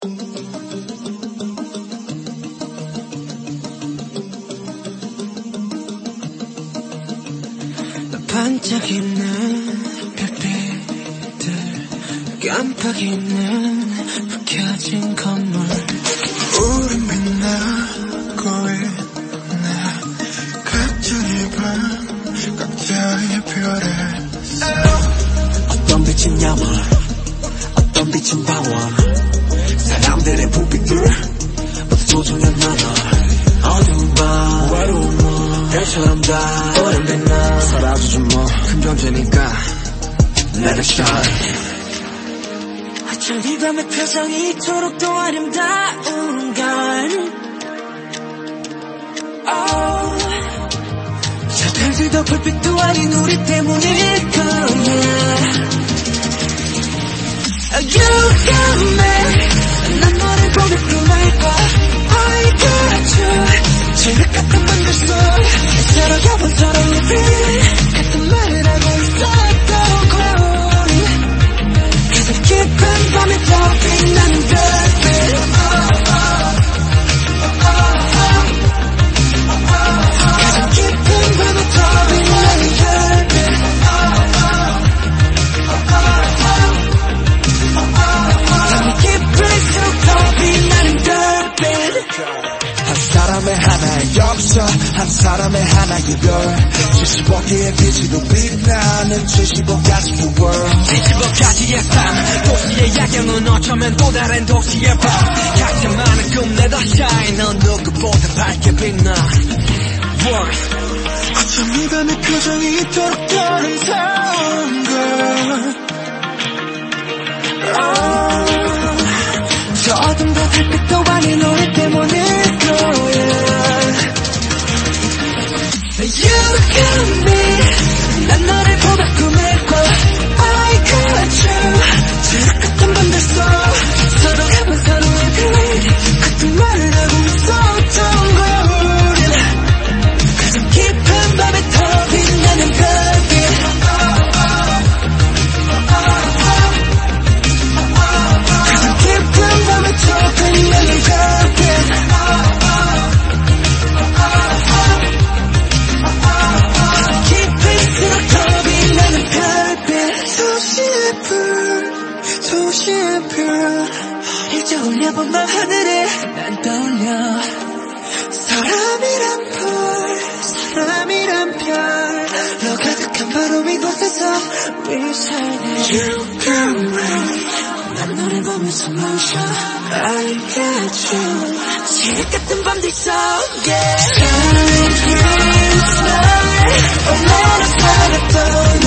반짝이는 별빛들 깜빡이는 켜진 건물 우린 빛나고 있네 각자의 방 각자의 별에 어떤 빛은 야망 어떤 빛은 방황 사람들의 부빛들 모두 소중한 나나 어두운 밤 외로운 너 별처럼 다 우린 빛나 사라지지 뭐 큰 존재니까 Let it shine 어쩜 이 밤의 표정이 이토록 더 아름다운걸 저 별들도 불빛도 아닌 우리 때문일 거야 You got me 난 너를 보며 꿈을 꿔 I got you 진흙 같은 밤들 속 서로가 서로를 같은 말을 하고 있었던 거리 가슴 깊은 밤에 더 빛나는 별빛 가슴 깊은 밤에 더 빛나는 별빛 밤이 깊을수록 더 빛나는 별빛 한 사람의 하나의 역사 한 사람의 하나의 별 75개의 빛으로 빛나는 75가지의 world 75가지의 삶 도시의 야경은 어쩌면 또 다른 도시의 밤 각자만의 꿈 내다 shine 넌 누구보다 밝게 빛나 어쩜 이 밤의 표정이 이토록 더 아름다운 걸 저 어둠도 불빛도 아닌 우리 때문일 거야 You got me 난 너를 보며 꿈을 꿔 I got you 지옥 같은 밤들 속 서로가 서로의 빛 같은 말을 하고 있었던 거야 우린 가슴 깊은 밤에 더 빛나는 별빛 가슴 깊은 밤에 더 빛나는 별빛 도시의 별 일자 올려본만 하늘에 난 떠올려 사람이란 별로 가득한 바로 이곳에서 we 살게 You got me 난 너를 보면서 멈춰 I got you 지옥 같은 밤들 속에 Shine, shine, shine 얼마나 살았던